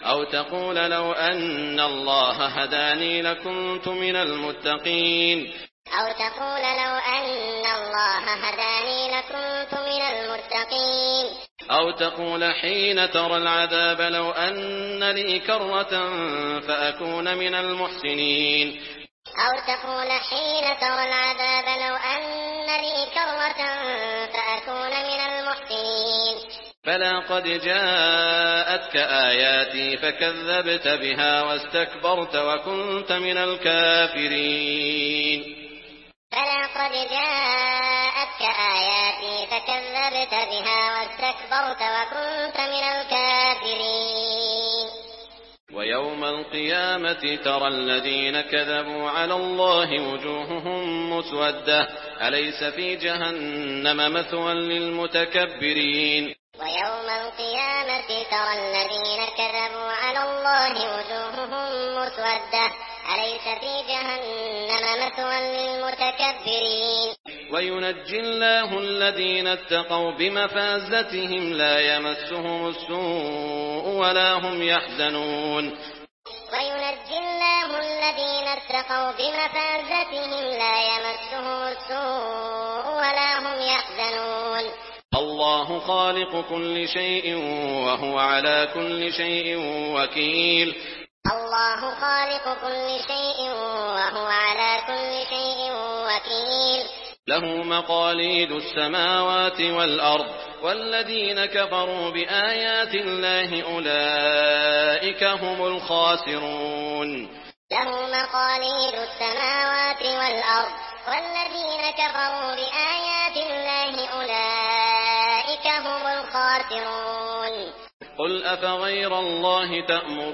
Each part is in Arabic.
أو تقول لو أن الله هداني لكنت من المتقين. أو تقول لو أن الله هداني لكنت من المتقين. أو تقول حين ترى العذاب لو أن لي كرة فأكون من المحسنين. أو تقول حين ترى العذاب لو أن لي كرة فأكون من المحسنين. فلا قد جاءتك آياتي فكذبت بها واستكبرت وكنت من الكافرين. فلا قد جاءتك آياتي فكذبت بها واستكبرت وكنت من الكافرين. ويوم القيامة ترى الذين كذبوا على الله وجوههم مسودة أليس في جهنم مثوى للمتكبرين. ويوم القيامة ترى الذين كذبوا على الله وجوههم مسودة أليس في جهنم مثوى للمتكبرين. وينجي الله الذين اتقوا بمفازتهم لا يمسهم السوء ولا هم يحزنون. وينجي الله الذين اتقوا بمفازتهم لا يمسهم السوء ولا هم يحزنون. الله خالق كل شيء وهو على كل شيء وكيل. الله خالق كل شيء وهو على كل شيء وكيل. له مقاليد السماوات والأرض والذين كفروا بآيات الله أولئك هم الخاسرون. له مقاليد السماوات والأرض والذين كفروا بآيات الله أولئك هم الخاسرون. قل أفغير الله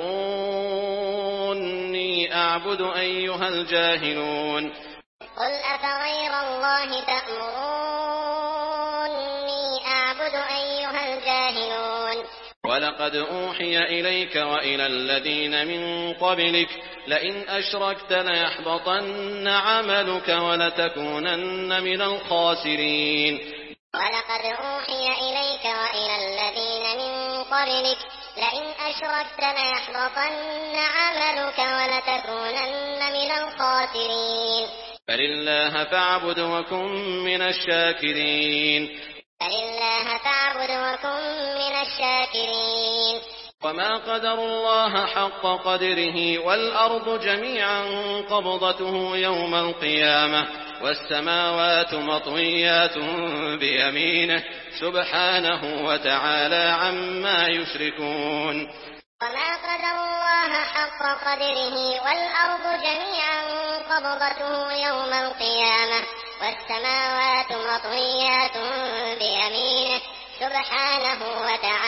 تأمروني أعبد أيها الجاهلون. قل أفغير الله تأمروني أعبد أيها الجاهلون. ولقد أوحي إليك وإلى الذين من قبلك لئن أشركت ليحبطن عملك ولتكونن من الخاسرين. ولقد أوحي إليك وإلى الذين من قبلك لئن أشركت ليحبطن عملك ولتكونن من الخاسرين. فلله فاعبد وكن من الشاكرين. فلله فاعبد وكن من الشاكرين. وما قدر الله حق قدره والأرض جميعا قبضته يوم القيامة والسماوات مطويات بيمينه سبحانه وتعالى عما يشركون. وما قدر الله حق قدره والأرض جميعا قبضته يوم القيامة والسماوات مطويات بيمينه سبحانه وتعالى